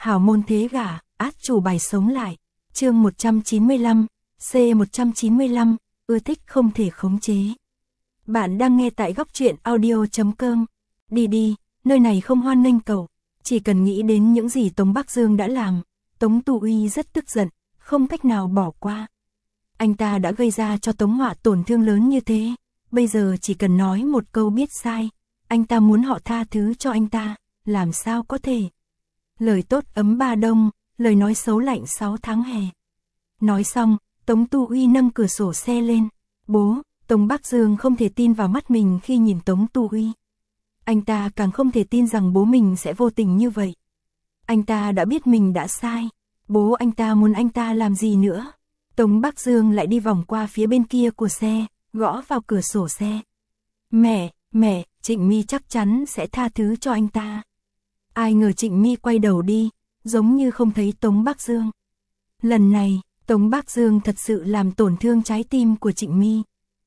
Hảo môn thế gả, át chủ bài sống lại. Chương 195, C195, ưa thích không thể khống chế. Bạn đang nghe tại góc truyện audio.com. Đi đi, nơi này không hoan nghênh cậu. Chỉ cần nghĩ đến những gì Tống Bắc Dương đã làm, Tống Tu Uy rất tức giận, không cách nào bỏ qua. Anh ta đã gây ra cho Tống Họa tổn thương lớn như thế, bây giờ chỉ cần nói một câu biết sai, anh ta muốn họ tha thứ cho anh ta, làm sao có thể. Lời tốt ấm ba đông, lời nói xấu lạnh 6 tháng hè. Nói xong, Tống Tu Uy nâng cửa sổ xe lên. Bố, Tống Bắc Dương không thể tin vào mắt mình khi nhìn Tống Tu Uy. Anh ta càng không thể tin rằng bố mình sẽ vô tình như vậy. Anh ta đã biết mình đã sai. Bố anh ta muốn anh ta làm gì nữa? Tống Bắc Dương lại đi vòng qua phía bên kia của xe, gõ vào cửa sổ xe. Mẹ, Trịnh My chắc chắn sẽ tha thứ cho anh ta. Ai ngờ Trịnh My quay đầu đi, giống như không thấy Tống Bắc Dương. Lần này, Tống Bắc Dương thật sự làm tổn thương trái tim của Trịnh My.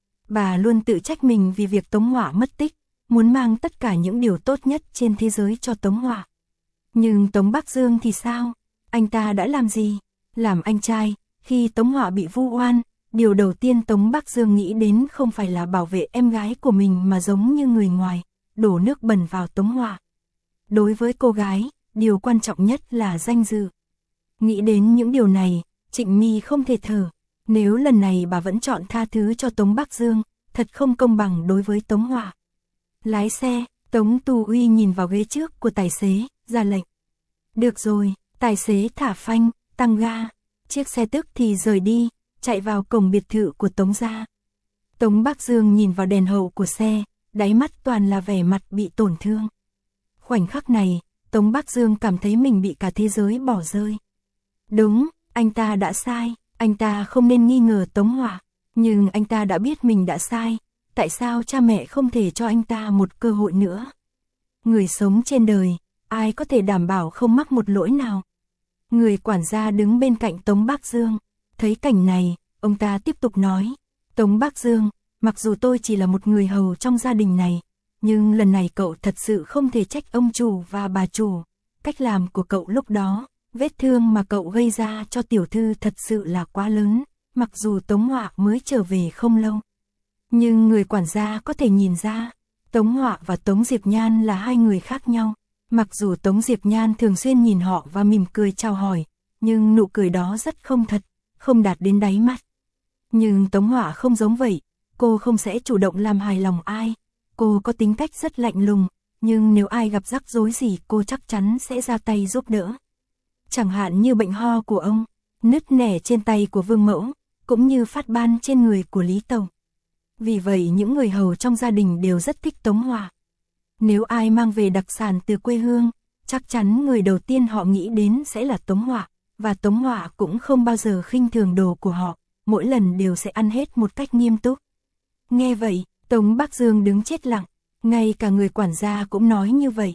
Bà luôn tự trách mình vì việc Tống Họa mất tích, muốn mang tất cả những điều tốt nhất trên thế giới cho Tống Họa. Nhưng Tống Bắc Dương thì sao? Anh ta đã làm gì? Làm anh trai, khi Tống Họa bị vu oan, điều đầu tiên Tống Bắc Dương nghĩ đến không phải là bảo vệ em gái của mình mà giống như người ngoài, đổ nước bẩn vào Tống Họa. Đối với cô gái, điều quan trọng nhất là danh dự. Nghĩ đến những điều này, Trịnh My không thể thở. Nếu lần này bà vẫn chọn tha thứ cho Tống Bắc Dương, thật không công bằng đối với Tống Họa. Lái xe, Tống Tu Uy nhìn vào ghế trước của tài xế, ra lệnh. Được rồi, tài xế thả phanh, tăng ga. Chiếc xe tức thì rời đi, chạy vào cổng biệt thự của Tống gia. Tống Bắc Dương nhìn vào đèn hậu của xe, đáy mắt toàn là vẻ mặt bị tổn thương. Khoảnh khắc này, Tống Bắc Dương cảm thấy mình bị cả thế giới bỏ rơi. Đúng, anh ta đã sai, anh ta không nên nghi ngờ Tống Họa, nhưng anh ta đã biết mình đã sai, tại sao cha mẹ không thể cho anh ta một cơ hội nữa? Người sống trên đời, ai có thể đảm bảo không mắc một lỗi nào? Người quản gia đứng bên cạnh Tống Bắc Dương, thấy cảnh này, ông ta tiếp tục nói, Tống Bắc Dương, mặc dù tôi chỉ là một người hầu trong gia đình này, nhưng lần này cậu thật sự không thể trách ông chủ và bà chủ. Cách làm của cậu lúc đó, vết thương mà cậu gây ra cho tiểu thư thật sự là quá lớn, mặc dù Tống Họa mới trở về không lâu. Nhưng người quản gia có thể nhìn ra, Tống Họa và Tống Diệp Nhan là hai người khác nhau. Mặc dù Tống Diệp Nhan thường xuyên nhìn họ và mỉm cười chào hỏi, nhưng nụ cười đó rất không thật, không đạt đến đáy mắt. Nhưng Tống Họa không giống vậy, cô không sẽ chủ động làm hài lòng ai. Cô có tính cách rất lạnh lùng, nhưng nếu ai gặp rắc rối gì cô chắc chắn sẽ ra tay giúp đỡ. Chẳng hạn như bệnh ho của ông, nứt nẻ trên tay của Vương Mẫu, cũng như phát ban trên người của Lý Tẩu. Vì vậy những người hầu trong gia đình đều rất thích Tống Họa. Nếu ai mang về đặc sản từ quê hương, chắc chắn người đầu tiên họ nghĩ đến sẽ là Tống Họa, và Tống Họa cũng không bao giờ khinh thường đồ của họ, mỗi lần đều sẽ ăn hết một cách nghiêm túc. Nghe vậy, Tống Bắc Dương đứng chết lặng, ngay cả người quản gia cũng nói như vậy.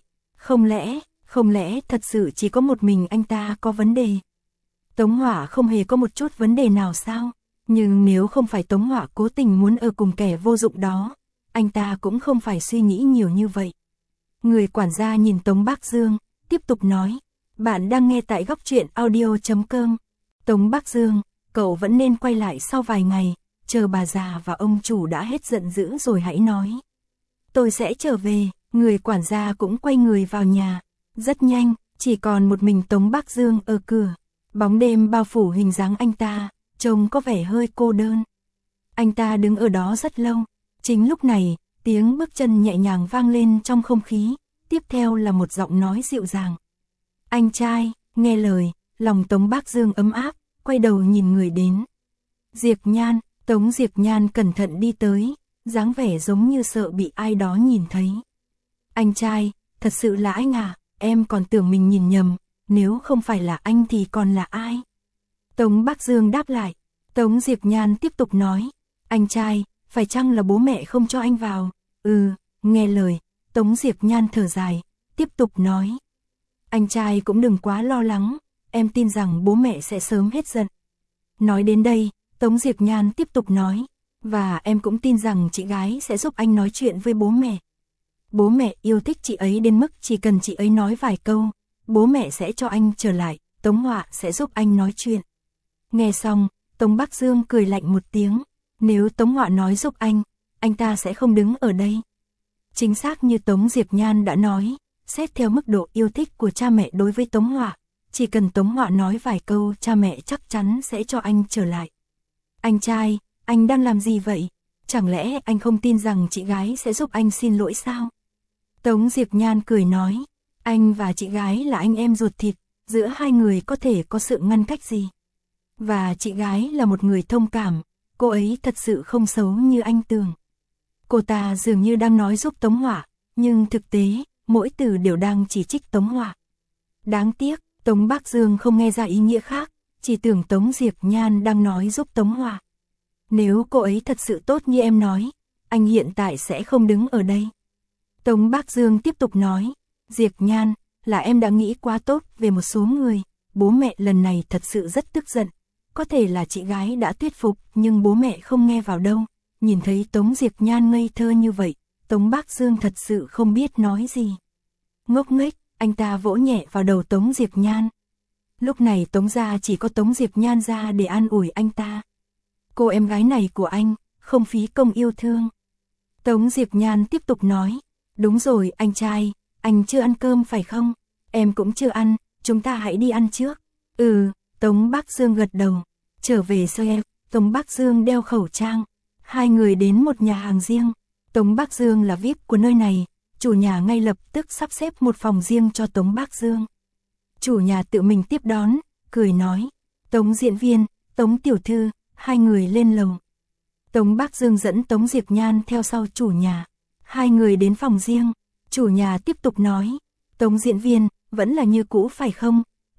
Không lẽ thật sự chỉ có một mình anh ta có vấn đề? Tống Họa không hề có một chút vấn đề nào sao? Nhưng nếu không phải Tống Họa cố tình muốn ở cùng kẻ vô dụng đó, anh ta cũng không phải suy nghĩ nhiều như vậy. Người quản gia nhìn Tống Bắc Dương, tiếp tục nói, bạn đang nghe tại góc truyện audio.com. Tống Bắc Dương, cậu vẫn nên quay lại sau vài ngày, chờ bà già và ông chủ đã hết giận dữ rồi hãy nói. Tôi sẽ trở về, người quản gia cũng quay người vào nhà. Rất nhanh, chỉ còn một mình Tống Bắc Dương ở cửa. Bóng đêm bao phủ hình dáng anh ta, trông có vẻ hơi cô đơn. Anh ta đứng ở đó rất lâu. Chính lúc này, tiếng bước chân nhẹ nhàng vang lên trong không khí, tiếp theo là một giọng nói dịu dàng. Anh trai, nghe lời, lòng Tống Bắc Dương ấm áp, quay đầu nhìn người đến. Diệp Nhan, Tống Diệp Nhan cẩn thận đi tới, dáng vẻ giống như sợ bị ai đó nhìn thấy. Anh trai, thật sự là anh à, em còn tưởng mình nhìn nhầm, nếu không phải là anh thì còn là ai? Tống Bắc Dương đáp lại. Tống Diệp Nhan tiếp tục nói, anh trai, phải chăng là bố mẹ không cho anh vào? Nghe lời, Tống Diệp Nhan thở dài, tiếp tục nói. Anh trai cũng đừng quá lo lắng, em tin rằng bố mẹ sẽ sớm hết giận. Nói đến đây, Tống Diệp Nhan tiếp tục nói, và em cũng tin rằng chị gái sẽ giúp anh nói chuyện với bố mẹ. Bố mẹ yêu thích chị ấy đến mức chỉ cần chị ấy nói vài câu, bố mẹ sẽ cho anh trở lại, Tống Họa sẽ giúp anh nói chuyện. Nghe xong, Tống Bắc Dương cười lạnh một tiếng, nếu Tống Họa nói giúp anh ta sẽ không đứng ở đây. Chính xác như Tống Diệp Nhan đã nói, xét theo mức độ yêu thích của cha mẹ đối với Tống Họa, chỉ cần Tống Họa nói vài câu cha mẹ chắc chắn sẽ cho anh trở lại. Anh trai, anh đang làm gì vậy? Chẳng lẽ anh không tin rằng chị gái sẽ giúp anh xin lỗi sao? Tống Diệp Nhan cười nói, anh và chị gái là anh em ruột thịt, giữa hai người có thể có sự ngăn cách gì? Và chị gái là một người thông cảm, cô ấy thật sự không xấu như anh tưởng. Cô ta dường như đang nói giúp Tống Họa, nhưng thực tế, mỗi từ đều đang chỉ trích Tống Họa. Đáng tiếc, Tống Bắc Dương không nghe ra ý nghĩa khác, chỉ tưởng Tống Diệp Nhan đang nói giúp Tống Họa. Nếu cô ấy thật sự tốt như em nói, anh hiện tại sẽ không đứng ở đây. Tống Bắc Dương tiếp tục nói, Diệp Nhan, là em đã nghĩ quá tốt về một số người, bố mẹ lần này thật sự rất tức giận. Có thể là chị gái đã thuyết phục nhưng bố mẹ không nghe vào đâu. Nhìn thấy Tống Diệp Nhan ngây thơ như vậy, Tống Bắc Dương thật sự không biết nói gì. Ngốc nghếch, anh ta vỗ nhẹ vào đầu Tống Diệp Nhan. Lúc này Tống gia chỉ có Tống Diệp Nhan ra để an ủi anh ta. Cô em gái này của anh, không phí công yêu thương. Tống Diệp Nhan tiếp tục nói, đúng rồi anh trai, anh chưa ăn cơm phải không? Em cũng chưa ăn, chúng ta hãy đi ăn trước. Tống Bắc Dương gật đầu. Trở về xe, Tống Bắc Dương đeo khẩu trang. Hai người đến một nhà hàng riêng. Tống Bắc Dương là VIP của nơi này. Chủ nhà ngay lập tức sắp xếp một phòng riêng cho Tống Bắc Dương. Chủ nhà tự mình tiếp đón, cười nói, Tống diễn viên, Tống tiểu thư, hai người lên lầu. Tống Bắc Dương dẫn Tống Diệp Nhan theo sau chủ nhà. Hai người đến phòng riêng. Chủ nhà tiếp tục nói, Tống diễn viên, vẫn là như cũ phải không?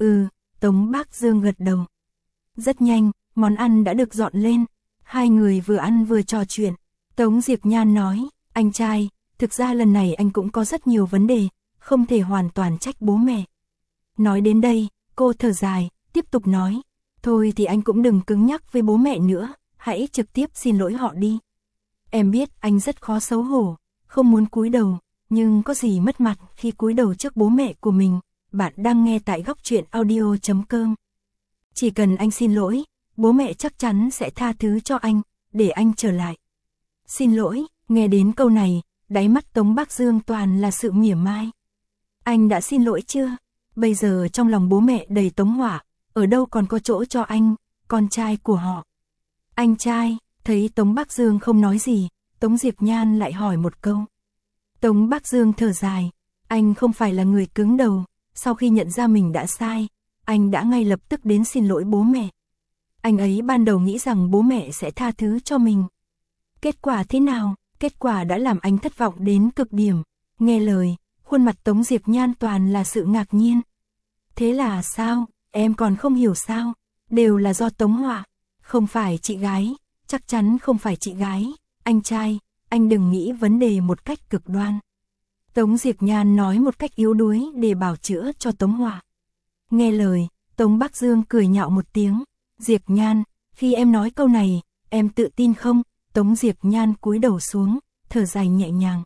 Tống Bắc Dương gật đầu. Rất nhanh, món ăn đã được dọn lên. Hai người vừa ăn vừa trò chuyện. Tống Diệp Nhan nói, anh trai, thực ra lần này anh cũng có rất nhiều vấn đề, không thể hoàn toàn trách bố mẹ. Nói đến đây, cô thở dài, tiếp tục nói, thôi thì anh cũng đừng cứng nhắc với bố mẹ nữa, hãy trực tiếp xin lỗi họ đi. Em biết anh rất khó xấu hổ, không muốn cúi đầu, nhưng có gì mất mặt khi cúi đầu trước bố mẹ của mình. Bạn đang nghe tại Góc Truyện Audio.com. Chỉ cần anh xin lỗi, bố mẹ chắc chắn sẽ tha thứ cho anh, để anh trở lại. Xin lỗi, nghe đến câu này, đáy mắt Tống Bắc Dương toàn là sự mỉa mai. Anh đã xin lỗi chưa? Bây giờ trong lòng bố mẹ đầy Tống Họa, ở đâu còn có chỗ cho anh, con trai của họ. Anh trai, thấy Tống Bắc Dương không nói gì, Tống Diệp Nhan lại hỏi một câu. Tống Bắc Dương thở dài, anh không phải là người cứng đầu. Sau khi nhận ra mình đã sai, anh đã ngay lập tức đến xin lỗi bố mẹ. Anh ấy ban đầu nghĩ rằng bố mẹ sẽ tha thứ cho mình. Kết quả thế nào? Kết quả đã làm anh thất vọng đến cực điểm. Nghe lời, khuôn mặt Tống Diệp Nhan toàn là sự ngạc nhiên. Thế là sao? Em còn không hiểu sao? Đều là do Tống Họa. Không phải chị gái, chắc chắn không phải chị gái. Anh trai, anh đừng nghĩ vấn đề một cách cực đoan. Tống Diệp Nhan nói một cách yếu đuối để bào chữa cho Tống Họa. Nghe lời, Tống Bắc Dương cười nhạo một tiếng. Diệp Nhan, khi em nói câu này, em tự tin không? Tống Diệp Nhan cúi đầu xuống, thở dài nhẹ nhàng.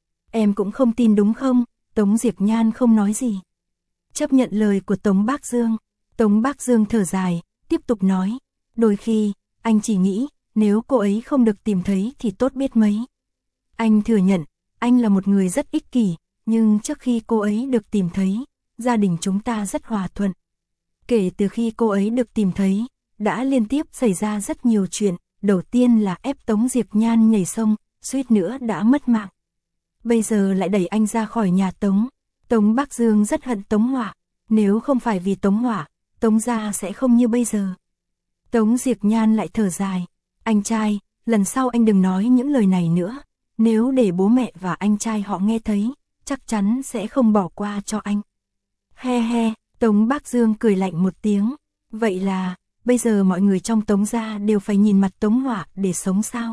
Em cũng không tin đúng không? Tống Diệp Nhan không nói gì. Chấp nhận lời của Tống Bắc Dương. Tống Bắc Dương thở dài, tiếp tục nói. Đôi khi, anh chỉ nghĩ, nếu cô ấy không được tìm thấy thì tốt biết mấy. Anh thừa nhận, anh là một người rất ích kỷ, nhưng trước khi cô ấy được tìm thấy, gia đình chúng ta rất hòa thuận. Kể từ khi cô ấy được tìm thấy, đã liên tiếp xảy ra rất nhiều chuyện. Đầu tiên là ép Tống Diệp Nhan nhảy sông, suýt nữa đã mất mạng. Bây giờ lại đẩy anh ra khỏi nhà Tống. Tống Bắc Dương rất hận Tống Họa. Nếu không phải vì Tống Họa, Tống gia sẽ không như bây giờ. Tống Diệp Nhan lại thở dài. Anh trai, lần sau anh đừng nói những lời này nữa. Nếu để bố mẹ và anh trai họ nghe thấy, chắc chắn sẽ không bỏ qua cho anh. He he, Tống Bắc Dương cười lạnh một tiếng. Vậy là, bây giờ mọi người trong Tống gia đều phải nhìn mặt Tống Họa để sống sao?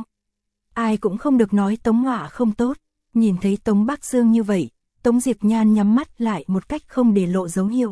Ai cũng không được nói Tống Họa không tốt. Nhìn thấy Tống Bắc Dương như vậy, Tống Diệp Nhan nhắm mắt lại một cách không để lộ dấu hiệu.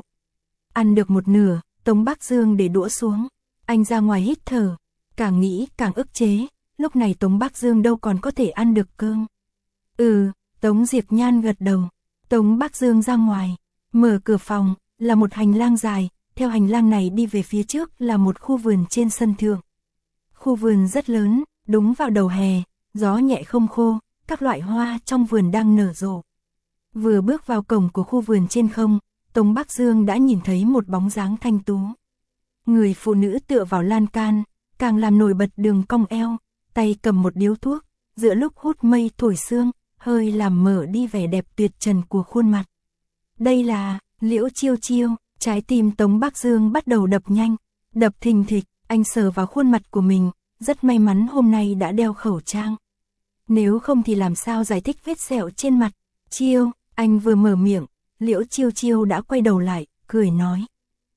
Ăn được một nửa, Tống Bắc Dương để đũa xuống. Anh ra ngoài hít thở, càng nghĩ càng ức chế. Lúc này Tống Bắc Dương đâu còn có thể ăn được cơm. Tống Diệp Nhan gật đầu. Tống Bắc Dương ra ngoài, mở cửa phòng, là một hành lang dài, theo hành lang này đi về phía trước là một khu vườn trên sân thượng. Khu vườn rất lớn, đúng vào đầu hè, gió nhẹ không khô, các loại hoa trong vườn đang nở rộ. Vừa bước vào cổng của khu vườn trên không, Tống Bắc Dương đã nhìn thấy một bóng dáng thanh tú. Người phụ nữ tựa vào lan can, càng làm nổi bật đường cong eo, tay cầm một điếu thuốc, giữa lúc hút mây thổi sương, hơi làm mở đi vẻ đẹp tuyệt trần của khuôn mặt. Đây là Liễu Chiêu Chiêu, trái tim Tống Bắc Dương bắt đầu đập nhanh, đập thình thịch, anh sờ vào khuôn mặt của mình, rất may mắn hôm nay đã đeo khẩu trang. Nếu không thì làm sao giải thích vết sẹo trên mặt. Chiêu, anh vừa mở miệng, Liễu Chiêu Chiêu đã quay đầu lại, cười nói.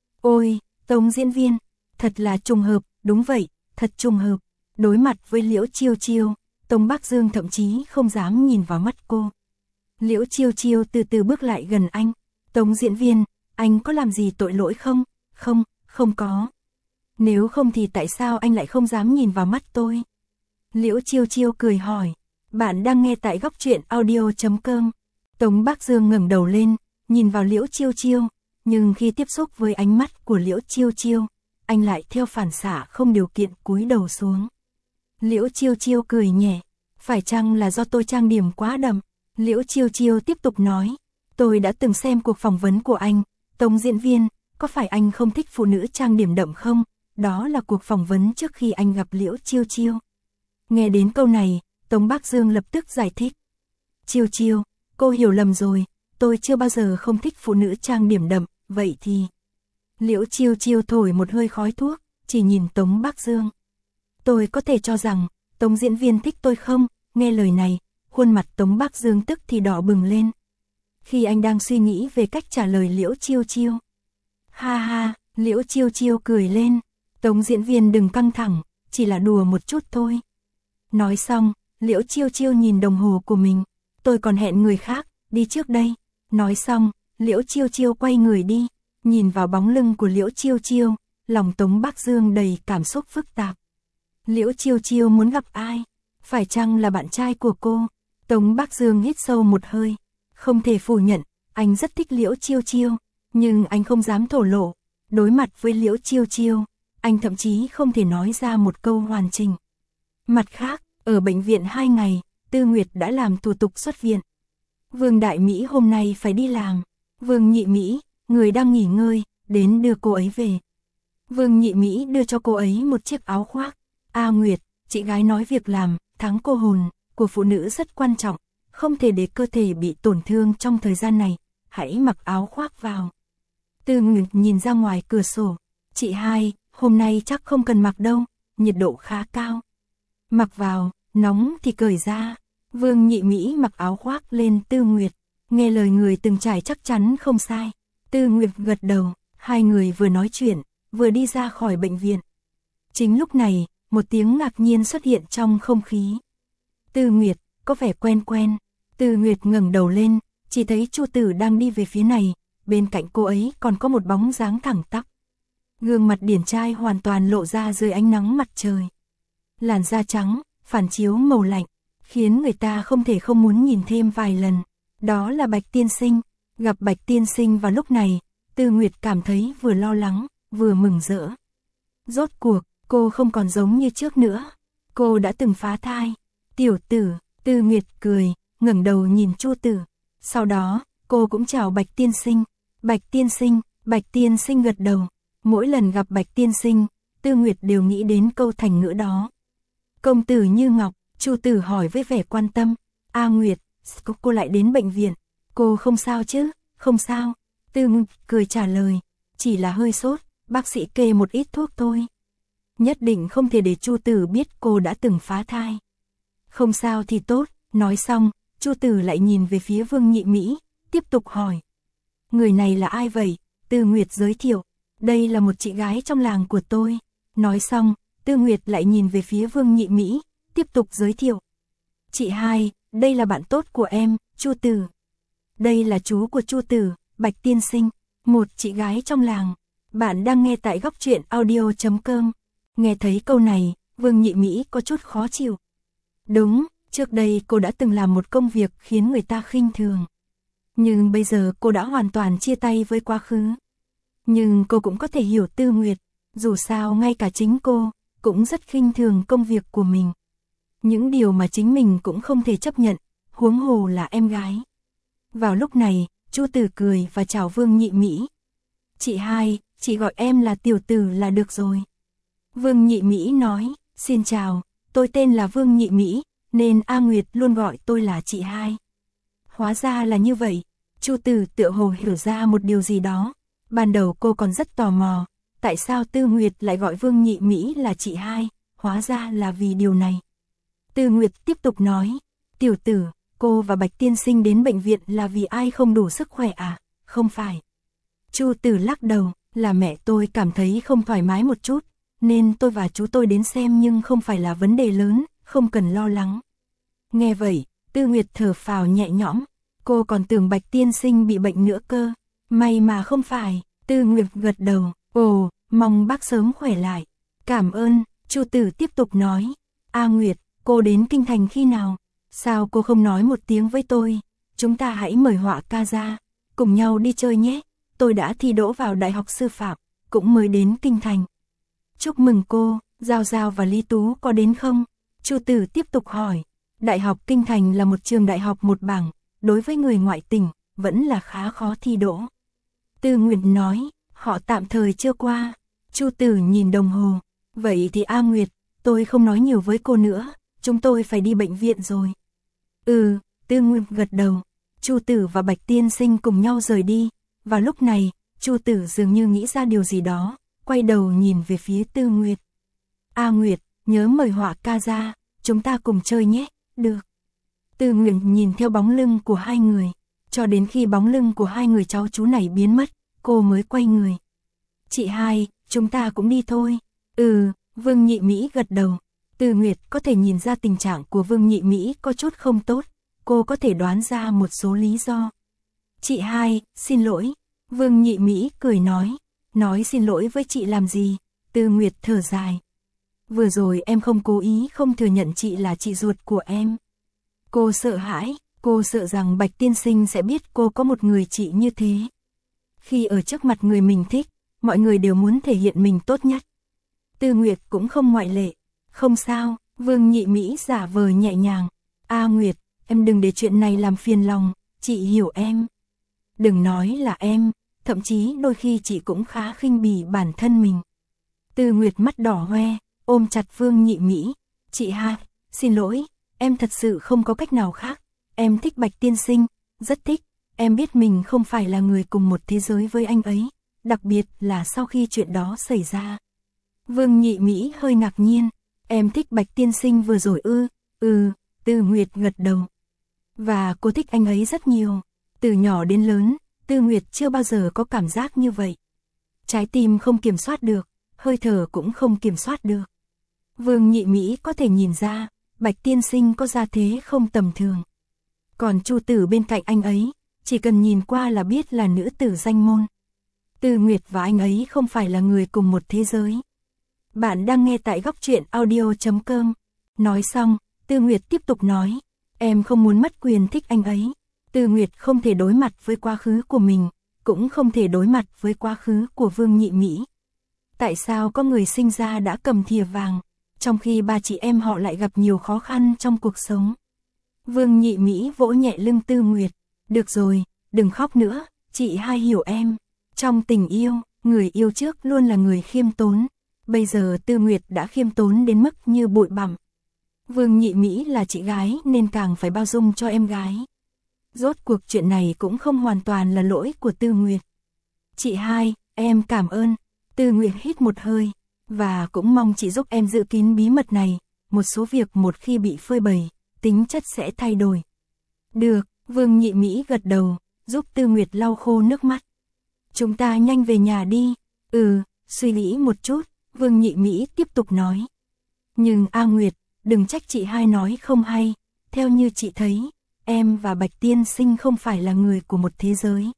Ôi, Tống diễn viên, thật là trùng hợp, đúng vậy, thật trùng hợp. Đối mặt với Liễu Chiêu Chiêu, Tống Bắc Dương thậm chí không dám nhìn vào mắt cô. Liễu Chiêu Chiêu từ từ bước lại gần anh. Tống diễn viên, anh có làm gì tội lỗi không? Không, không có. Nếu không thì tại sao anh lại không dám nhìn vào mắt tôi? Liễu Chiêu Chiêu cười hỏi. Bạn đang nghe tại góc truyện audio.com. Tống Bắc Dương ngẩng đầu lên, nhìn vào Liễu Chiêu Chiêu, nhưng khi tiếp xúc với ánh mắt của Liễu Chiêu Chiêu, anh lại theo phản xạ không điều kiện cúi đầu xuống. Liễu Chiêu Chiêu cười nhẹ, phải chăng là do tôi trang điểm quá đậm? Liễu Chiêu Chiêu tiếp tục nói, tôi đã từng xem cuộc phỏng vấn của anh, Tống diễn viên, có phải anh không thích phụ nữ trang điểm đậm không? Đó là cuộc phỏng vấn trước khi anh gặp Liễu Chiêu Chiêu. Nghe đến câu này, Tống Bắc Dương lập tức giải thích. Chiêu Chiêu, cô hiểu lầm rồi, tôi chưa bao giờ không thích phụ nữ trang điểm đậm, vậy thì... Liễu Chiêu Chiêu thổi một hơi khói thuốc, chỉ nhìn Tống Bắc Dương. Tôi có thể cho rằng, Tống diễn viên thích tôi không? Nghe lời này, khuôn mặt Tống Bắc Dương tức thì đỏ bừng lên. Khi anh đang suy nghĩ về cách trả lời Liễu Chiêu Chiêu. Ha ha, Liễu Chiêu Chiêu cười lên. Tống diễn viên đừng căng thẳng, chỉ là đùa một chút thôi. Nói xong, Liễu Chiêu Chiêu nhìn đồng hồ của mình. Tôi còn hẹn người khác, đi trước đây. Nói xong, Liễu Chiêu Chiêu quay người đi. Nhìn vào bóng lưng của Liễu Chiêu Chiêu, lòng Tống Bắc Dương đầy cảm xúc phức tạp. Liễu Chiêu Chiêu muốn gặp ai? Phải chăng là bạn trai của cô? Tống Bắc Dương hít sâu một hơi. Không thể phủ nhận, anh rất thích Liễu Chiêu Chiêu, nhưng anh không dám thổ lộ. Đối mặt với Liễu Chiêu Chiêu, anh thậm chí không thể nói ra một câu hoàn chỉnh. Mặt khác, ở bệnh viện 2 ngày, Tư Nguyệt đã làm thủ tục xuất viện. Vương Đại Mỹ hôm nay phải đi làm. Vương Nhị Mỹ, người đang nghỉ ngơi, đến đưa cô ấy về. Vương Nhị Mỹ đưa cho cô ấy một chiếc áo khoác. A Nguyệt, chị gái nói việc làm, tháng cô hồn của phụ nữ rất quan trọng, không thể để cơ thể bị tổn thương trong thời gian này, hãy mặc áo khoác vào. Tư Nguyệt nhìn ra ngoài cửa sổ, chị hai, hôm nay chắc không cần mặc đâu, nhiệt độ khá cao. Mặc vào, nóng thì cởi ra. Vương Nhị Mỹ mặc áo khoác lên Tư Nguyệt, nghe lời người từng trải chắc chắn không sai. Tư Nguyệt gật đầu, hai người vừa nói chuyện, vừa đi ra khỏi bệnh viện. Chính lúc này, một tiếng ngạc nhiên xuất hiện trong không khí. Tư Nguyệt, có vẻ quen quen. Tư Nguyệt ngẩng đầu lên, chỉ thấy Chu Tử đang đi về phía này, bên cạnh cô ấy còn có một bóng dáng thẳng tắp. Gương mặt điển trai hoàn toàn lộ ra dưới ánh nắng mặt trời. Làn da trắng, phản chiếu màu lạnh, khiến người ta không thể không muốn nhìn thêm vài lần. Đó là Bạch Tiên Sinh. Gặp Bạch Tiên Sinh vào lúc này, Tư Nguyệt cảm thấy vừa lo lắng, vừa mừng rỡ. Rốt cuộc, cô không còn giống như trước nữa. Cô đã từng phá thai. Tiểu tử, Tư Nguyệt cười, ngẩng đầu nhìn Chu Tử. Sau đó, cô cũng chào Bạch Tiên Sinh. Bạch Tiên Sinh gật đầu. Mỗi lần gặp Bạch Tiên Sinh, Tư Nguyệt đều nghĩ đến câu thành ngữ đó. Công tử như ngọc, Chu Tử hỏi với vẻ quan tâm. A Nguyệt, cô lại đến bệnh viện. Cô không sao chứ? Không sao. Tư Nguyệt cười trả lời. Chỉ là hơi sốt, bác sĩ kê một ít thuốc thôi. Nhất định không thể để Chu Tử biết cô đã từng phá thai. Không sao thì tốt. Nói xong, Chu Tử lại nhìn về phía Vương Nhị Mỹ, tiếp tục hỏi. Người này là ai vậy? Tư Nguyệt giới thiệu. Đây là một chị gái trong làng của tôi. Nói xong, Tư Nguyệt lại nhìn về phía Vương Nhị Mỹ, tiếp tục giới thiệu. Chị hai, đây là bạn tốt của em, Chu Tử. Đây là chú của Chu Tử, Bạch Tiên Sinh, một chị gái trong làng. Bạn đang nghe tại góc truyện audio.com. Nghe thấy câu này, Vương Nhị Mỹ có chút khó chịu. Đúng, trước đây cô đã từng làm một công việc khiến người ta khinh thường. Nhưng bây giờ cô đã hoàn toàn chia tay với quá khứ. Nhưng cô cũng có thể hiểu Tư Nguyệt, dù sao ngay cả chính cô cũng rất khinh thường công việc của mình. Những điều mà chính mình cũng không thể chấp nhận, huống hồ là em gái. Vào lúc này, Chu Tử cười và chào Vương Nhị Mỹ. Chị hai, chị gọi em là tiểu tử là được rồi. Vương Nhị Mỹ nói, xin chào, tôi tên là Vương Nhị Mỹ, nên A Nguyệt luôn gọi tôi là chị hai. Hóa ra là như vậy, Chu Tử tựa hồ hiểu ra một điều gì đó. Ban đầu cô còn rất tò mò, tại sao Tư Nguyệt lại gọi Vương Nhị Mỹ là chị hai, hóa ra là vì điều này. Tư Nguyệt tiếp tục nói, tiểu tử, cô và Bạch tiên sinh đến bệnh viện là vì ai không đủ sức khỏe à? Không phải. Chu Tử lắc đầu, là mẹ tôi cảm thấy không thoải mái một chút, nên tôi và chú tôi đến xem nhưng không phải là vấn đề lớn, không cần lo lắng. Nghe vậy, Tư Nguyệt thở phào nhẹ nhõm, cô còn tưởng Bạch tiên sinh bị bệnh nữa cơ. May mà không phải, Tư Nguyệt gật đầu, ồ, mong bác sớm khỏe lại. Cảm ơn, Chu Tử tiếp tục nói, A Nguyệt, cô đến Kinh Thành khi nào? Sao cô không nói một tiếng với tôi? Chúng ta hãy mời Họa ca ra, cùng nhau đi chơi nhé. Tôi đã thi đỗ vào Đại học Sư phạm, cũng mới đến Kinh Thành. Chúc mừng cô, Giao Giao và Lý Tú có đến không? Chu Tử tiếp tục hỏi. Đại học Kinh Thành là một trường đại học một bảng, đối với người ngoại tỉnh, vẫn là khá khó thi đỗ. Tư Nguyệt nói, họ tạm thời chưa qua. Chu Tử nhìn đồng hồ, vậy thì A Nguyệt, tôi không nói nhiều với cô nữa, chúng tôi phải đi bệnh viện rồi. Tư Nguyệt gật đầu. Chu Tử và Bạch tiên sinh cùng nhau rời đi. Vào lúc này, Chu Tử dường như nghĩ ra điều gì đó, quay đầu nhìn về phía Tư Nguyệt. A Nguyệt, nhớ mời Họa ca ra, chúng ta cùng chơi nhé, được. Tư Nguyệt nhìn theo bóng lưng của hai người, cho đến khi bóng lưng của hai người cháu chú này biến mất, cô mới quay người. Chị hai, chúng ta cũng đi thôi. Vương Nhị Mỹ gật đầu. Tư Nguyệt có thể nhìn ra tình trạng của Vương Nhị Mỹ có chút không tốt, cô có thể đoán ra một số lý do. Chị hai, xin lỗi. Vương Nhị Mỹ cười nói xin lỗi với chị làm gì? Tư Nguyệt thở dài. Vừa rồi em không cố ý không thừa nhận chị là chị ruột của em. Cô sợ hãi, cô sợ rằng Bạch tiên sinh sẽ biết cô có một người chị như thế. Khi ở trước mặt người mình thích, mọi người đều muốn thể hiện mình tốt nhất. Tư Nguyệt cũng không ngoại lệ. Không sao, Vương Nhị Mỹ giả vờ nhẹ nhàng. A Nguyệt, em đừng để chuyện này làm phiền lòng, chị hiểu em. Đừng nói là em, thậm chí đôi khi chị cũng khá khinh bỉ bản thân mình. Tư Nguyệt mắt đỏ hoe, ôm chặt Vương Nhị Mỹ. Chị hai, xin lỗi, em thật sự không có cách nào khác. Em thích Bạch tiên sinh, rất thích. Em biết mình không phải là người cùng một thế giới với anh ấy, đặc biệt là sau khi chuyện đó xảy ra. Vương Nhị Mỹ hơi ngạc nhiên. Em thích Bạch tiên sinh vừa rồi ư? Tư Nguyệt gật đầu. Và cô thích anh ấy rất nhiều. Từ nhỏ đến lớn, Tư Nguyệt chưa bao giờ có cảm giác như vậy. Trái tim không kiểm soát được, hơi thở cũng không kiểm soát được. Vương Nhị Mỹ có thể nhìn ra, Bạch tiên sinh có gia thế không tầm thường. Còn Chu Tử bên cạnh anh ấy, chỉ cần nhìn qua là biết là nữ tử danh môn. Tư Nguyệt và anh ấy không phải là người cùng một thế giới. Bạn đang nghe tại Góc Truyện Audio.com. Nói xong, Tư Nguyệt tiếp tục nói, em không muốn mất quyền thích anh ấy. Tư Nguyệt không thể đối mặt với quá khứ của mình, cũng không thể đối mặt với quá khứ của Vương Nhị Mỹ. Tại sao có người sinh ra đã cầm thìa vàng, trong khi ba chị em họ lại gặp nhiều khó khăn trong cuộc sống? Vương Nhị Mỹ vỗ nhẹ lưng Tư Nguyệt. Được rồi, đừng khóc nữa, chị hai hiểu em. Trong tình yêu, người yêu trước luôn là người khiêm tốn. Bây giờ Tư Nguyệt đã khiêm tốn đến mức như bụi bặm. Vương Nhị Mỹ là chị gái nên càng phải bao dung cho em gái. Rốt cuộc chuyện này cũng không hoàn toàn là lỗi của Tư Nguyệt. Chị hai, em cảm ơn. Tư Nguyệt hít một hơi, và cũng mong chị giúp em giữ kín bí mật này. Một số việc một khi bị phơi bày, tính chất sẽ thay đổi. Được, Vương Nhị Mỹ gật đầu, giúp Tư Nguyệt lau khô nước mắt. Chúng ta nhanh về nhà đi. Suy nghĩ một chút, Vương Nhị Mỹ tiếp tục nói. Nhưng A Nguyệt, đừng trách chị hai nói không hay. Theo như chị thấy, em và Bạch tiên sinh không phải là người của một thế giới.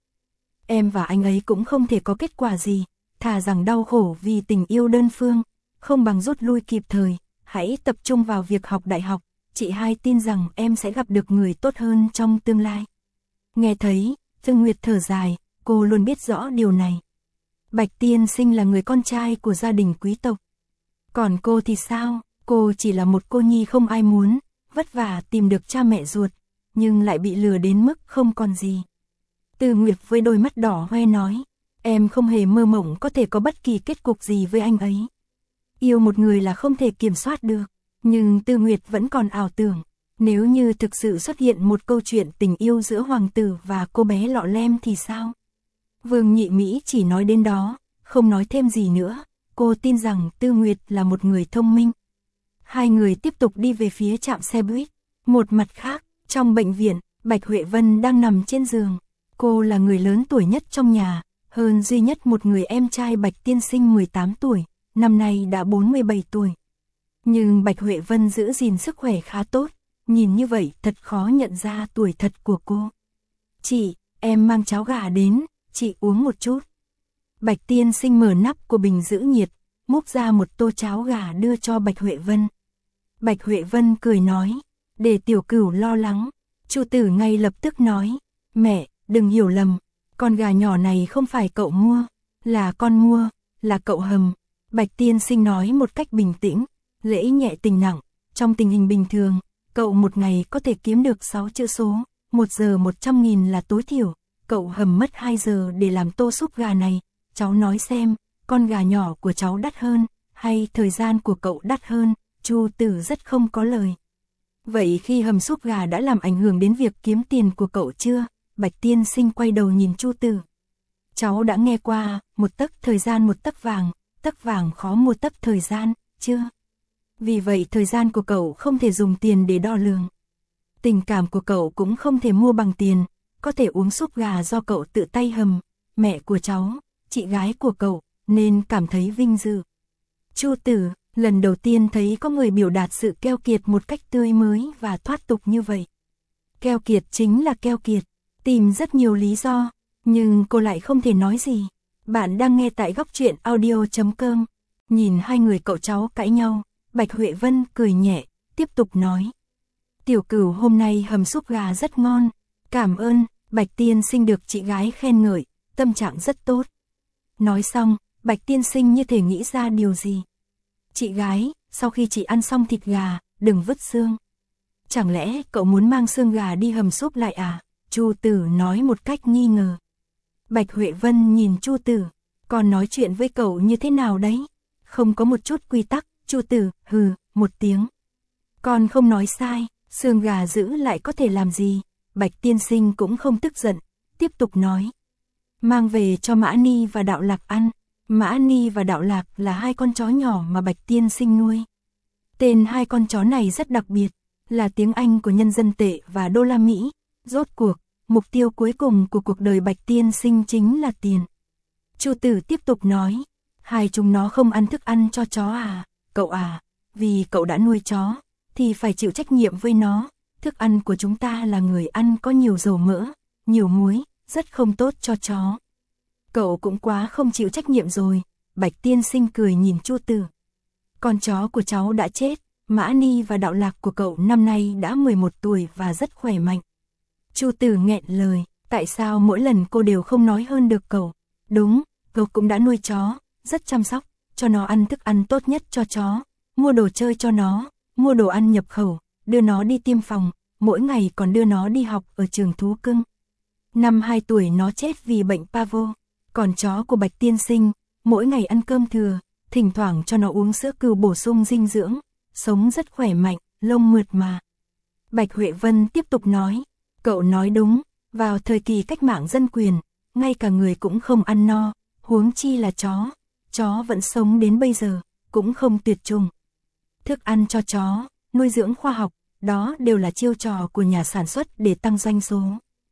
Em và anh ấy cũng không thể có kết quả gì, thà rằng đau khổ vì tình yêu đơn phương, không bằng rút lui kịp thời, hãy tập trung vào việc học đại học, chị hai tin rằng em sẽ gặp được người tốt hơn trong tương lai. Nghe thấy, Tư Nguyệt thở dài, cô luôn biết rõ điều này. Bạch tiên sinh là người con trai của gia đình quý tộc. Còn cô thì sao? Cô chỉ là một cô nhi không ai muốn, vất vả tìm được cha mẹ ruột, nhưng lại bị lừa đến mức không còn gì. Tư Nguyệt với đôi mắt đỏ hoe nói, em không hề mơ mộng có thể có bất kỳ kết cục gì với anh ấy. Yêu một người là không thể kiểm soát được, nhưng Tư Nguyệt vẫn còn ảo tưởng, nếu như thực sự xuất hiện một câu chuyện tình yêu giữa hoàng tử và cô bé lọ lem thì sao? Vương Nhị Mỹ chỉ nói đến đó, không nói thêm gì nữa, cô tin rằng Tư Nguyệt là một người thông minh. Hai người tiếp tục đi về phía trạm xe buýt. Một mặt khác, trong bệnh viện, Bạch Huệ Vân đang nằm trên giường. Cô là người lớn tuổi nhất trong nhà, hơn duy nhất một người em trai Bạch tiên sinh 18 tuổi, năm nay đã 47 tuổi. Nhưng Bạch Huệ Vân giữ gìn sức khỏe khá tốt, nhìn như vậy thật khó nhận ra tuổi thật của cô. Chị, em mang cháo gà đến, chị uống một chút. Bạch tiên sinh mở nắp của bình giữ nhiệt, múc ra một tô cháo gà đưa cho Bạch Huệ Vân. Bạch Huệ Vân cười nói, để Tiểu Cửu lo lắng. Chu Tử ngay lập tức nói, mẹ, đừng hiểu lầm, con gà nhỏ này không phải cậu mua, là con mua, là cậu hầm. Bạch tiên sinh nói một cách bình tĩnh, lễ nhẹ tình nặng, trong tình hình bình thường, cậu một ngày có thể kiếm được 6 chữ số, 1 giờ 100.000 là tối thiểu, cậu hầm mất 2 giờ để làm tô súp gà này, cháu nói xem, con gà nhỏ của cháu đắt hơn, hay thời gian của cậu đắt hơn? Chu Tử rất không có lời. Vậy khi hầm súp gà đã làm ảnh hưởng đến việc kiếm tiền của cậu chưa? Bạch tiên sinh quay đầu nhìn Chu Tử. Cháu đã nghe qua, một tấc thời gian một tấc vàng khó mua tấc thời gian, chưa? Vì vậy thời gian của cậu không thể dùng tiền để đo lường. Tình cảm của cậu cũng không thể mua bằng tiền, có thể uống súp gà do cậu tự tay hầm, mẹ của cháu, chị gái của cậu, nên cảm thấy vinh dự. Chu Tử, lần đầu tiên thấy có người biểu đạt sự keo kiệt một cách tươi mới và thoát tục như vậy. Keo kiệt chính là keo kiệt, tìm rất nhiều lý do, nhưng cô lại không thể nói gì. Bạn đang nghe tại góc truyện audio.com. Nhìn hai người cậu cháu cãi nhau, Bạch Huệ Vân cười nhẹ, tiếp tục nói. Tiểu Cửu hôm nay hầm súp gà rất ngon, cảm ơn. Bạch tiên sinh được chị gái khen ngợi, tâm trạng rất tốt. Nói xong, Bạch tiên sinh như thể nghĩ ra điều gì. Chị gái, sau khi chị ăn xong thịt gà, đừng vứt xương. Chẳng lẽ cậu muốn mang xương gà đi hầm súp lại à? Chu Tử nói một cách nghi ngờ. Bạch Huệ Vân nhìn Chu Tử, còn nói chuyện với cậu như thế nào đấy? Không có một chút quy tắc. Chu Tử hừ một tiếng. Con không nói sai, xương gà giữ lại có thể làm gì? Bạch tiên sinh cũng không tức giận, tiếp tục nói. Mang về cho Mã Ni và Đạo Lạc ăn. Mã Ni và Đạo Lạc là hai con chó nhỏ mà Bạch tiên sinh nuôi. Tên hai con chó này rất đặc biệt, là tiếng Anh của nhân dân tệ và đô la Mỹ. Rốt cuộc, mục tiêu cuối cùng của cuộc đời Bạch tiên sinh chính là tiền. Chu Tử tiếp tục nói, hai chúng nó không ăn thức ăn cho chó à? Cậu à, vì cậu đã nuôi chó, thì phải chịu trách nhiệm với nó. Thức ăn của chúng ta là người ăn có nhiều dầu mỡ, nhiều muối, rất không tốt cho chó. Cậu cũng quá không chịu trách nhiệm rồi. Bạch tiên sinh cười nhìn Chu Tử. Con chó của cháu đã chết, Mã Ni và Đạo Lạc của cậu năm nay đã 11 tuổi và rất khỏe mạnh. Chu Tử nghẹn lời, tại sao mỗi lần cô đều không nói hơn được cậu? Đúng, cậu cũng đã nuôi chó, rất chăm sóc, cho nó ăn thức ăn tốt nhất cho chó, mua đồ chơi cho nó, mua đồ ăn nhập khẩu, đưa nó đi tiêm phòng, mỗi ngày còn đưa nó đi học ở trường thú cưng. Năm 2 tuổi nó chết vì bệnh parvo. Còn chó của Bạch tiên sinh, mỗi ngày ăn cơm thừa, thỉnh thoảng cho nó uống sữa cừu bổ sung dinh dưỡng, sống rất khỏe mạnh, lông mượt mà. Bạch Huệ Vân tiếp tục nói, cậu nói đúng, vào thời kỳ cách mạng dân quyền, ngay cả người cũng không ăn no, huống chi là chó vẫn sống đến bây giờ, cũng không tuyệt chủng. Thức ăn cho chó, nuôi dưỡng khoa học, đó đều là chiêu trò của nhà sản xuất để tăng doanh số.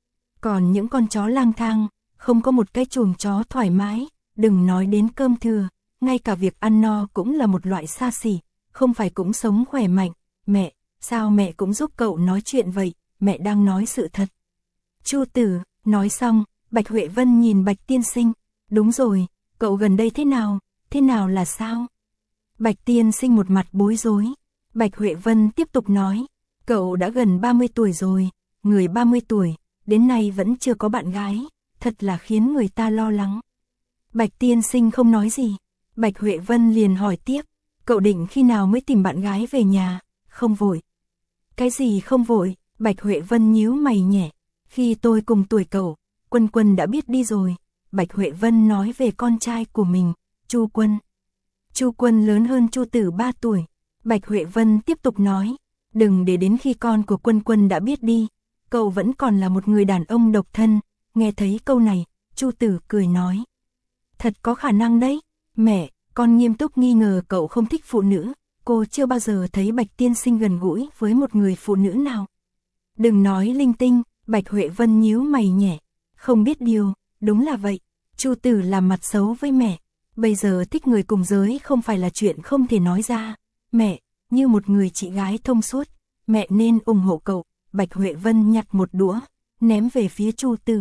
Còn những con chó lang thang, không có một cái chuồng chó thoải mái, đừng nói đến cơm thừa, ngay cả việc ăn no cũng là một loại xa xỉ, không phải cũng sống khỏe mạnh. Mẹ, sao mẹ cũng giúp cậu nói chuyện vậy, mẹ đang nói sự thật. Chu Tử, nói xong, Bạch Huệ Vân nhìn Bạch tiên sinh, đúng rồi, cậu gần đây thế nào là sao? Bạch tiên sinh một mặt bối rối. Bạch Huệ Vân tiếp tục nói, cậu đã gần 30 tuổi rồi, người 30 tuổi, đến nay vẫn chưa có bạn gái, thật là khiến người ta lo lắng. Bạch tiên sinh không nói gì. Bạch Huệ Vân liền hỏi tiếp, cậu định khi nào mới tìm bạn gái về nhà? Không vội. Cái gì không vội? Bạch Huệ Vân nhíu mày nhẹ. Khi tôi cùng tuổi cậu, Quân Quân đã biết đi rồi. Bạch Huệ Vân nói về con trai của mình, Chu Quân. Chu Quân lớn hơn Chu Tử 3 tuổi. Bạch Huệ Vân tiếp tục nói, đừng để đến khi con của Quân Quân đã biết đi, cậu vẫn còn là một người đàn ông độc thân. Nghe thấy câu này, Chu Tử cười nói, thật có khả năng đấy. Mẹ, con nghiêm túc nghi ngờ cậu không thích phụ nữ. Cô chưa bao giờ thấy Bạch tiên sinh gần gũi với một người phụ nữ nào. Đừng nói linh tinh. Bạch Huệ Vân nhíu mày nhẹ. Không biết điều, đúng là vậy. Chu Tử làm mặt xấu với mẹ. Bây giờ thích người cùng giới không phải là chuyện không thể nói ra. Mẹ, như một người chị gái thông suốt, mẹ nên ủng hộ cậu. Bạch Huệ Vân nhặt một đũa, ném về phía Chu Tử.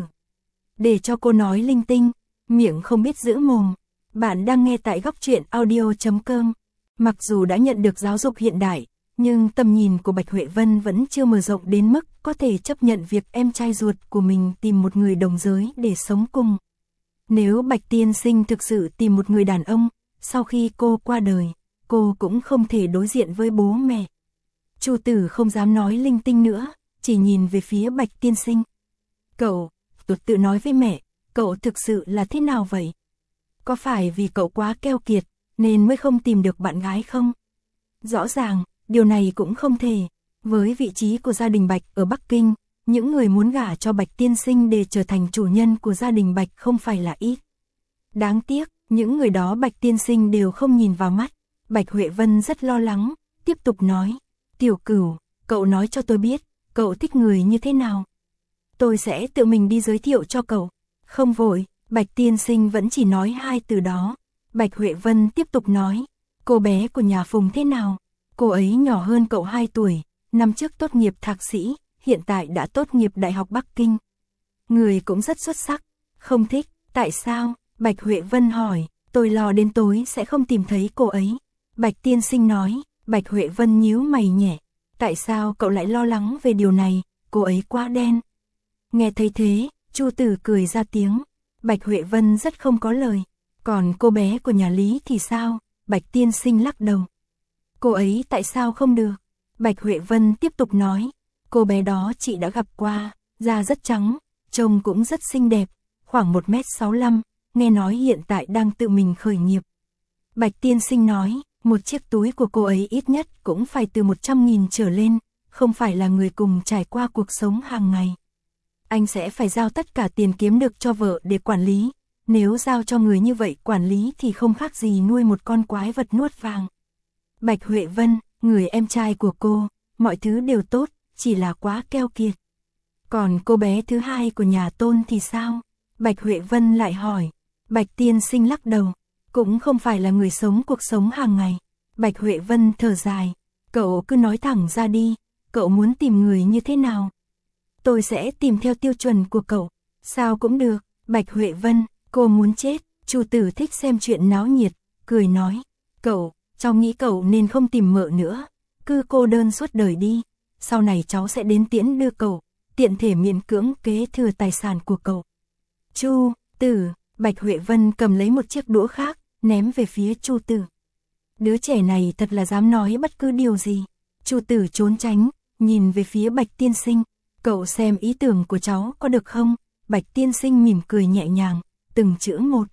Để cho cô nói linh tinh, miệng không biết giữ mồm. Bạn đang nghe tại Góc Truyện Audio.com. Mặc dù đã nhận được giáo dục hiện đại, nhưng tầm nhìn của Bạch Huệ Vân vẫn chưa mở rộng đến mức có thể chấp nhận việc em trai ruột của mình tìm một người đồng giới để sống cùng. Nếu Bạch tiên sinh thực sự tìm một người đàn ông, sau khi cô qua đời, cô cũng không thể đối diện với bố mẹ. Chu Tử không dám nói linh tinh nữa, chỉ nhìn về phía Bạch tiên sinh. Cậu, tôi tự nói với mẹ, cậu thực sự là thế nào vậy? Có phải vì cậu quá keo kiệt, nên mới không tìm được bạn gái không? Rõ ràng, điều này cũng không thể. Với vị trí của gia đình Bạch ở Bắc Kinh, những người muốn gả cho Bạch tiên sinh để trở thành chủ nhân của gia đình Bạch không phải là ít. Đáng tiếc, những người đó Bạch tiên sinh đều không nhìn vào mắt. Bạch Huệ Vân rất lo lắng, tiếp tục nói, Tiểu Cửu, cậu nói cho tôi biết, cậu thích người như thế nào? Tôi sẽ tự mình đi giới thiệu cho cậu. Không vội. Bạch tiên sinh vẫn chỉ nói 2 từ đó. Bạch Huệ Vân tiếp tục nói, cô bé của nhà Phùng thế nào? Cô ấy nhỏ hơn cậu 2 tuổi, năm trước tốt nghiệp thạc sĩ, hiện tại đã tốt nghiệp Đại học Bắc Kinh. Người cũng rất xuất sắc. Không thích, tại sao? Bạch Huệ Vân hỏi, tôi lo đến tối sẽ không tìm thấy cô ấy. Bạch tiên sinh nói. Bạch Huệ Vân nhíu mày nhẹ, tại sao cậu lại lo lắng về điều này? Cô ấy quá đen. Nghe thấy thế, Chu Tử cười ra tiếng. Bạch Huệ Vân rất không có lời. Còn cô bé của nhà Lý thì sao? Bạch tiên sinh lắc đầu. Cô ấy tại sao không được? Bạch Huệ Vân tiếp tục nói. Cô bé đó chị đã gặp qua, da rất trắng, trông cũng rất xinh đẹp, khoảng 1m65, nghe nói hiện tại đang tự mình khởi nghiệp. Bạch tiên sinh nói, một chiếc túi của cô ấy ít nhất cũng phải từ 100.000 trở lên, không phải là người cùng trải qua cuộc sống hàng ngày. Anh sẽ phải giao tất cả tiền kiếm được cho vợ để quản lý. Nếu giao cho người như vậy quản lý thì không khác gì nuôi một con quái vật nuốt vàng. Bạch Huệ Vân, người em trai của cô, mọi thứ đều tốt, chỉ là quá keo kiệt. Còn cô bé thứ hai của nhà Tôn thì sao? Bạch Huệ Vân lại hỏi. Bạch tiên sinh lắc đầu, cũng không phải là người sống cuộc sống hàng ngày. Bạch Huệ Vân thở dài, cậu cứ nói thẳng ra đi, cậu muốn tìm người như thế nào? Tôi sẽ tìm theo tiêu chuẩn của cậu. Sao cũng được. Bạch Huệ Vân, cô muốn chết. Chu Tử thích xem chuyện náo nhiệt, cười nói, cậu, cháu nghĩ cậu nên không tìm vợ nữa, cứ cô đơn suốt đời đi, sau này cháu sẽ đến tiễn đưa cậu, tiện thể miễn cưỡng kế thừa tài sản của cậu. Chu Tử. Bạch Huệ Vân cầm lấy một chiếc đũa khác, ném về phía Chu Tử. Đứa trẻ này thật là dám nói bất cứ điều gì. Chu Tử trốn tránh, nhìn về phía Bạch tiên sinh. Cậu xem ý tưởng của cháu có được không? Bạch tiên sinh mỉm cười nhẹ nhàng, từng chữ một.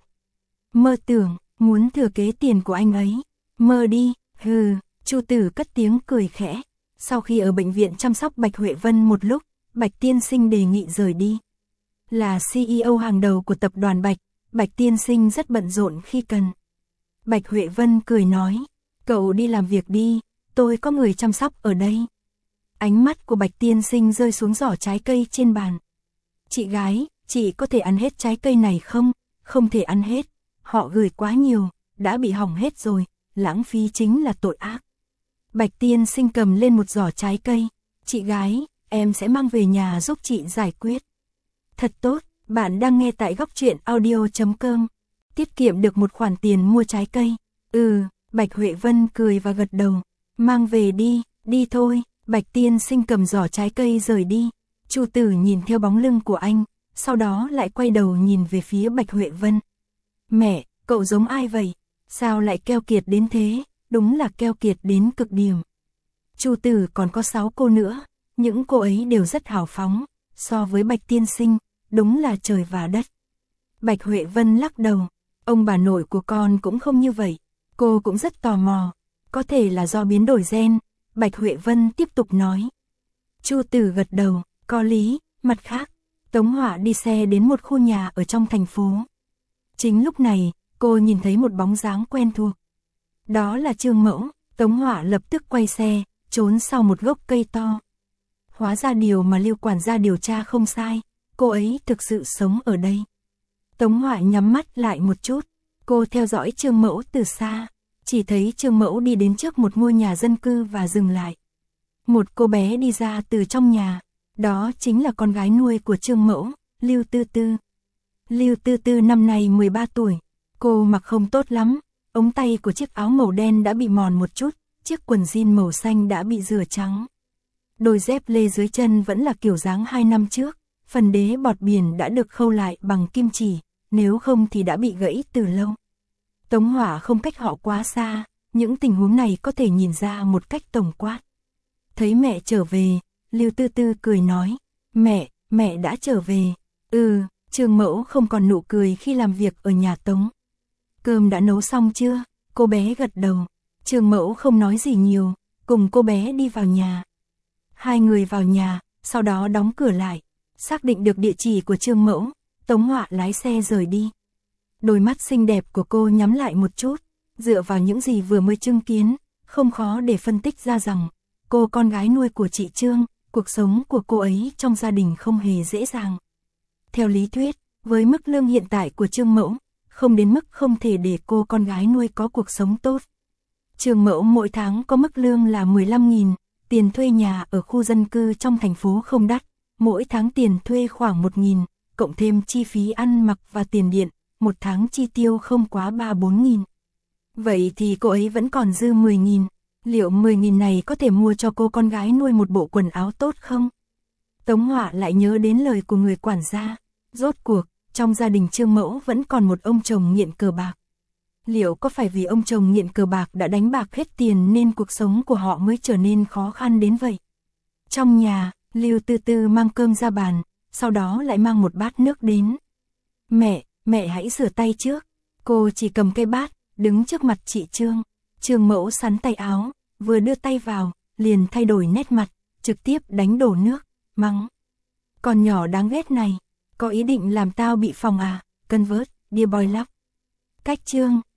Mơ tưởng, muốn thừa kế tiền của anh ấy. Mơ đi, hừ. Chu Tử cất tiếng cười khẽ. Sau khi ở bệnh viện chăm sóc Bạch Huệ Vân một lúc, Bạch tiên sinh đề nghị rời đi. Là CEO hàng đầu của tập đoàn Bạch, Bạch tiên sinh rất bận rộn khi cần. Bạch Huệ Vân cười nói, cậu đi làm việc đi, tôi có người chăm sóc ở đây. Ánh mắt của Bạch tiên sinh rơi xuống giỏ trái cây trên bàn. Chị gái, chị có thể ăn hết trái cây này không? Không thể ăn hết, họ gửi quá nhiều, đã bị hỏng hết rồi, lãng phí chính là tội ác. Bạch tiên sinh cầm lên một giỏ trái cây. Chị gái, em sẽ mang về nhà giúp chị giải quyết. Thật tốt, bạn đang nghe tại Góc Truyện Audio.com. Tiết kiệm được một khoản tiền mua trái cây. Bạch Huệ Vân cười và gật đầu. Mang về đi, đi thôi. Bạch tiên sinh cầm giỏ trái cây rời đi. Chu Tử nhìn theo bóng lưng của anh, sau đó lại quay đầu nhìn về phía Bạch Huệ Vân. Mẹ, cậu giống ai vậy? Sao lại keo kiệt đến thế? Đúng là keo kiệt đến cực điểm. Chu Tử còn có 6 cô nữa, những cô ấy đều rất hào phóng, so với Bạch tiên sinh, đúng là trời và đất. Bạch Huệ Vân lắc đầu, ông bà nội của con cũng không như vậy, cô cũng rất tò mò, có thể là do biến đổi gen, Bạch Huệ Vân tiếp tục nói. Chu Tử gật đầu, có lý, mặt khác, Tống Họa đi xe đến một khu nhà ở trong thành phố. Chính lúc này, cô nhìn thấy một bóng dáng quen thuộc. Đó là Trương Mẫu, Tống Họa lập tức quay xe, trốn sau một gốc cây to. Hóa ra điều mà Lưu quản gia điều tra không sai, cô ấy thực sự sống ở đây. Tống Họa nhắm mắt lại một chút, cô theo dõi Trương Mẫu từ xa, chỉ thấy Trương Mẫu đi đến trước một ngôi nhà dân cư và dừng lại. Một cô bé đi ra từ trong nhà, đó chính là con gái nuôi của Trương Mẫu, Lưu Tư Tư. Lưu Tư Tư năm nay 13 tuổi, cô mặc không tốt lắm, ống tay của chiếc áo màu đen đã bị mòn một chút, chiếc quần jean màu xanh đã bị rửa trắng. Đôi dép lê dưới chân vẫn là kiểu dáng 2 năm trước, phần đế bọt biển đã được khâu lại bằng kim chỉ, nếu không thì đã bị gãy từ lâu. Tống Hỏa không cách họ quá xa, những tình huống này có thể nhìn ra một cách tổng quát. Thấy mẹ trở về, Lưu Tư Tư cười nói, mẹ đã trở về. Trương Mẫu không còn nụ cười khi làm việc ở nhà Tống. Cơm đã nấu xong chưa? Cô bé gật đầu. Trương Mẫu không nói gì nhiều, cùng cô bé đi vào nhà. Hai người vào nhà, sau đó đóng cửa lại. Xác định được địa chỉ của Trương Mẫu, Tống Họa lái xe rời đi. Đôi mắt xinh đẹp của cô nhắm lại một chút, dựa vào những gì vừa mới chứng kiến, không khó để phân tích ra rằng, cô con gái nuôi của chị Trương, cuộc sống của cô ấy trong gia đình không hề dễ dàng. Theo lý thuyết, với mức lương hiện tại của Trương Mẫu, không đến mức không thể để cô con gái nuôi có cuộc sống tốt. Trương Mẫu mỗi tháng có mức lương là 15.000, tiền thuê nhà ở khu dân cư trong thành phố không đắt, mỗi tháng tiền thuê khoảng 1.000, cộng thêm chi phí ăn mặc và tiền điện, một tháng chi tiêu không quá 3-4.000. Vậy thì cô ấy vẫn còn dư 10.000, liệu 10.000 này có thể mua cho cô con gái nuôi một bộ quần áo tốt không? Tống Họa lại nhớ đến lời của người quản gia, rốt cuộc, trong gia đình Trương Mẫu vẫn còn một ông chồng nghiện cờ bạc. Liệu có phải vì ông chồng nghiện cờ bạc đã đánh bạc hết tiền nên cuộc sống của họ mới trở nên khó khăn đến vậy? Trong nhà, Lưu Tư Tư mang cơm ra bàn, sau đó lại mang một bát nước đến. Mẹ hãy rửa tay trước. Cô chỉ cầm cây bát, đứng trước mặt chị Trương. Trương Mẫu sắn tay áo, vừa đưa tay vào, liền thay đổi nét mặt, trực tiếp đánh đổ nước, mắng. Con nhỏ đáng ghét này, có ý định làm tao bị phòng à? Convert, dear boy love. Cách Trương.